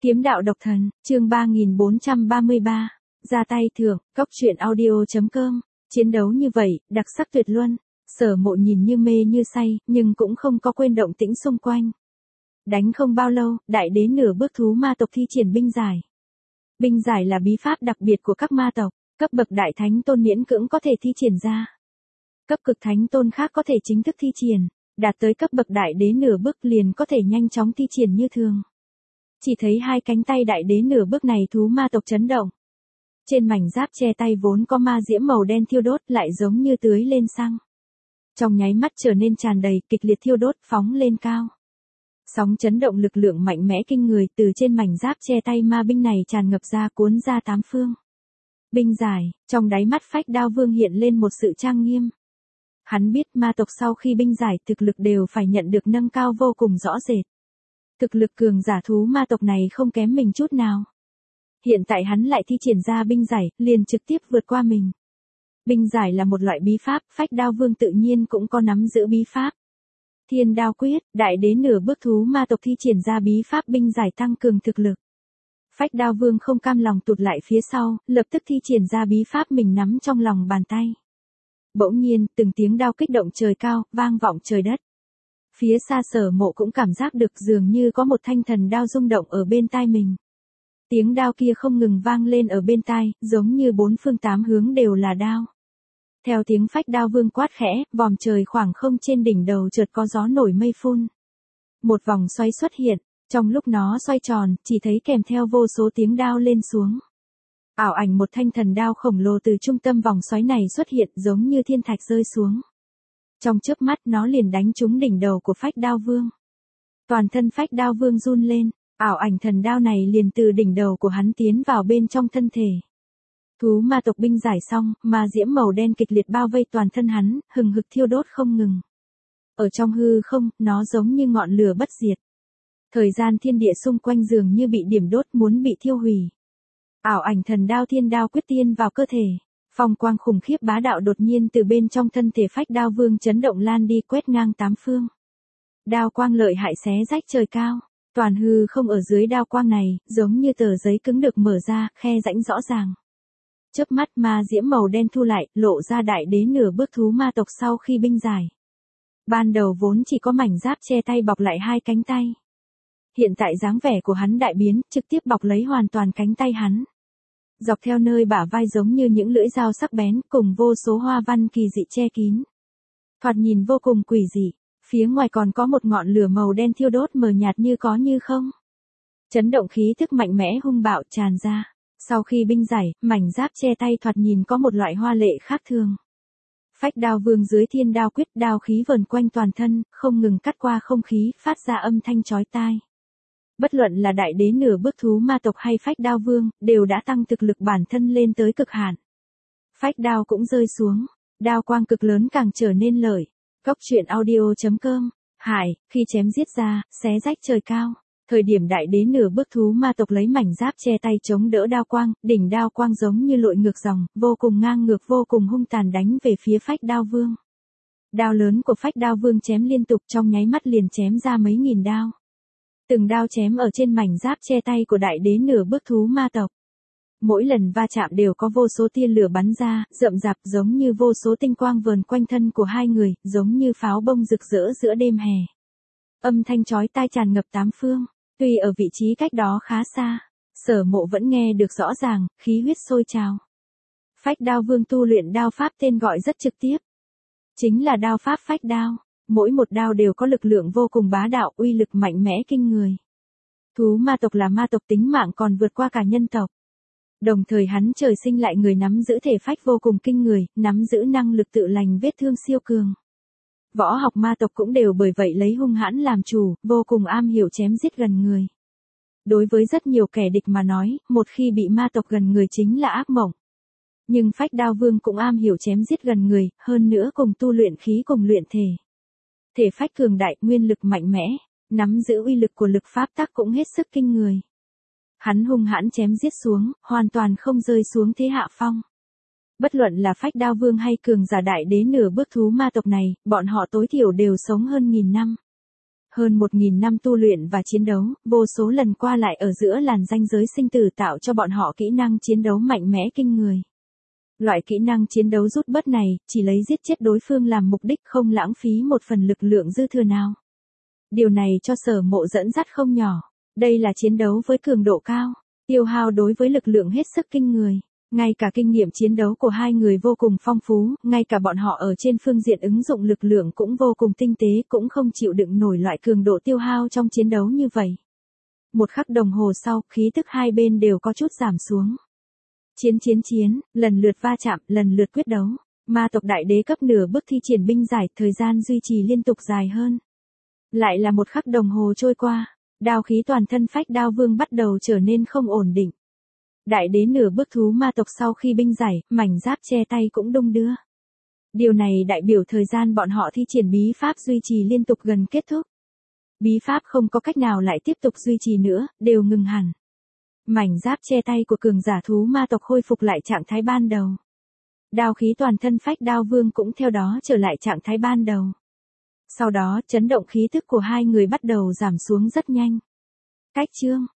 Kiếm đạo độc thần, chương 3433. Ra tay thưởng, cốc truyện audio.com. Chiến đấu như vậy, đặc sắc tuyệt luân. Sở Mộ nhìn như mê như say, nhưng cũng không có quên động tĩnh xung quanh. Đánh không bao lâu, đại đế nửa bước thú ma tộc thi triển binh giải. Binh giải là bí pháp đặc biệt của các ma tộc, cấp bậc đại thánh tôn miễn cưỡng có thể thi triển ra. Cấp cực thánh tôn khác có thể chính thức thi triển, đạt tới cấp bậc đại đế nửa bước liền có thể nhanh chóng thi triển như thường. Chỉ thấy hai cánh tay đại đế nửa bước này thú ma tộc chấn động. Trên mảnh giáp che tay vốn có ma diễm màu đen thiêu đốt lại giống như tưới lên xăng. Trong nháy mắt trở nên tràn đầy, kịch liệt thiêu đốt phóng lên cao. Sóng chấn động lực lượng mạnh mẽ kinh người từ trên mảnh giáp che tay ma binh này tràn ngập ra cuốn ra tám phương. Binh giải, trong đáy mắt Phách Đao Vương hiện lên một sự trang nghiêm. Hắn biết ma tộc sau khi binh giải thực lực đều phải nhận được nâng cao vô cùng rõ rệt. Thực lực cường giả thú ma tộc này không kém mình chút nào. Hiện tại hắn lại thi triển ra binh giải, liền trực tiếp vượt qua mình. Binh giải là một loại bí pháp, Phách Đao Vương tự nhiên cũng có nắm giữ bí pháp. Thiên Đao Quyết, đại đế nửa bước thú ma tộc thi triển ra bí pháp binh giải tăng cường thực lực. Phách Đao Vương không cam lòng tụt lại phía sau, lập tức thi triển ra bí pháp mình nắm trong lòng bàn tay. Bỗng nhiên, từng tiếng đao kích động trời cao, vang vọng trời đất. Phía xa Sở Mộ cũng cảm giác được dường như có một thanh thần đao rung động ở bên tai mình. Tiếng đao kia không ngừng vang lên ở bên tai, giống như bốn phương tám hướng đều là đao. Theo tiếng Phách Đao Vương quát khẽ, vòm trời khoảng không trên đỉnh đầu chợt có gió nổi mây phun. Một vòng xoay xuất hiện, trong lúc nó xoay tròn, chỉ thấy kèm theo vô số tiếng đao lên xuống. Ảo ảnh một thanh thần đao khổng lồ từ trung tâm vòng xoáy này xuất hiện giống như thiên thạch rơi xuống. Trong chớp mắt nó liền đánh trúng đỉnh đầu của Phách Đao Vương. Toàn thân Phách Đao Vương run lên, ảo ảnh thần đao này liền từ đỉnh đầu của hắn tiến vào bên trong thân thể. Thú ma tộc binh giải xong, ma diễm màu đen kịch liệt bao vây toàn thân hắn, hừng hực thiêu đốt không ngừng. Ở trong hư không, nó giống như ngọn lửa bất diệt. Thời gian thiên địa xung quanh dường như bị điểm đốt muốn bị thiêu hủy. Ảo ảnh thần đao Thiên Đao Quyết tiên vào cơ thể. Phong quang khủng khiếp bá đạo đột nhiên từ bên trong thân thể Phách Đao Vương chấn động lan đi quét ngang tám phương. Đao quang lợi hại xé rách trời cao. Toàn hư không ở dưới đao quang này, giống như tờ giấy cứng được mở ra, khe rãnh rõ ràng. Chớp mắt ma diễm màu đen thu lại, lộ ra đại đế nửa bước thú ma tộc sau khi binh giải. Ban đầu vốn chỉ có mảnh giáp che tay bọc lại hai cánh tay. Hiện tại dáng vẻ của hắn đại biến, trực tiếp bọc lấy hoàn toàn cánh tay hắn. Dọc theo nơi bả vai giống như những lưỡi dao sắc bén cùng vô số hoa văn kỳ dị che kín. Thoạt nhìn vô cùng quỷ dị, phía ngoài còn có một ngọn lửa màu đen thiêu đốt mờ nhạt như có như không. Chấn động khí thức mạnh mẽ hung bạo tràn ra. Sau khi binh giải, mảnh giáp che tay thoạt nhìn có một loại hoa lệ khác thường. Phách Đao Vương dưới Thiên Đao Quyết đao khí vờn quanh toàn thân, không ngừng cắt qua không khí, phát ra âm thanh chói tai. Bất luận là đại đế nửa bước thú ma tộc hay Phách Đao Vương, đều đã tăng thực lực bản thân lên tới cực hạn. Phách đao cũng rơi xuống, đao quang cực lớn càng trở nên lợi. Cốc truyện audio.com. Hải, khi chém giết ra, xé rách trời cao. Thời điểm đại đế nửa bước thú ma tộc lấy mảnh giáp che tay chống đỡ đao quang, đỉnh đao quang giống như lội ngược dòng, vô cùng ngang ngược vô cùng hung tàn đánh về phía Phách Đao Vương. Đao lớn của Phách Đao Vương chém liên tục trong nháy mắt liền chém ra mấy nghìn đao. Từng đao chém ở trên mảnh giáp che tay của đại đế nửa bước thú ma tộc. Mỗi lần va chạm đều có vô số tia lửa bắn ra, rậm rạp giống như vô số tinh quang vờn quanh thân của hai người, giống như pháo bông rực rỡ giữa đêm hè. Âm thanh chói tai tràn ngập tám phương, tuy ở vị trí cách đó khá xa, Sở Mộ vẫn nghe được rõ ràng, khí huyết sôi trào. Phách Đao Vương tu luyện đao pháp tên gọi rất trực tiếp. Chính là đao pháp phách đao. Mỗi một đao đều có lực lượng vô cùng bá đạo, uy lực mạnh mẽ kinh người. Thú ma tộc là ma tộc tính mạng còn vượt qua cả nhân tộc. Đồng thời hắn trời sinh lại người nắm giữ thể phách vô cùng kinh người, nắm giữ năng lực tự lành vết thương siêu cường. Võ học ma tộc cũng đều bởi vậy lấy hung hãn làm chủ, vô cùng am hiểu chém giết gần người. Đối với rất nhiều kẻ địch mà nói, một khi bị ma tộc gần người chính là ác mộng. Nhưng Phách Đao Vương cũng am hiểu chém giết gần người, hơn nữa cùng tu luyện khí cùng luyện thể. Thể phách cường đại, nguyên lực mạnh mẽ, nắm giữ uy lực của lực pháp tắc cũng hết sức kinh người. Hắn hung hãn chém giết xuống, hoàn toàn không rơi xuống thế hạ phong. Bất luận là Phách Đao Vương hay cường giả đại đế nửa bước thú ma tộc này, bọn họ tối thiểu đều sống hơn 1000 năm. Hơn 1.000 năm tu luyện và chiến đấu, vô số lần qua lại ở giữa làn ranh giới sinh tử tạo cho bọn họ kỹ năng chiến đấu mạnh mẽ kinh người. Loại kỹ năng chiến đấu rút bớt này, chỉ lấy giết chết đối phương làm mục đích, không lãng phí một phần lực lượng dư thừa nào. Điều này cho Sở Mộ dẫn dắt không nhỏ. Đây là chiến đấu với cường độ cao, tiêu hao đối với lực lượng hết sức kinh người. Ngay cả kinh nghiệm chiến đấu của hai người vô cùng phong phú, ngay cả bọn họ ở trên phương diện ứng dụng lực lượng cũng vô cùng tinh tế, cũng không chịu đựng nổi loại cường độ tiêu hao trong chiến đấu như vậy. Một khắc đồng hồ sau, khí tức hai bên đều có chút giảm xuống. Chiến, lần lượt va chạm, lần lượt quyết đấu. Ma tộc đại đế cấp nửa bước thi triển binh giải, thời gian duy trì liên tục dài hơn. Lại là một khắc đồng hồ trôi qua, đao khí toàn thân Phách Đao Vương bắt đầu trở nên không ổn định. Đại đế nửa bước thú ma tộc sau khi binh giải, mảnh giáp che tay cũng đung đưa. Điều này đại biểu thời gian bọn họ thi triển bí pháp duy trì liên tục gần kết thúc. Bí pháp không có cách nào lại tiếp tục duy trì nữa, đều ngừng hẳn. Mảnh giáp che tay của cường giả thú ma tộc khôi phục lại trạng thái ban đầu. Đao khí toàn thân Phách Đao Vương cũng theo đó trở lại trạng thái ban đầu. Sau đó, chấn động khí tức của hai người bắt đầu giảm xuống rất nhanh. Cách chương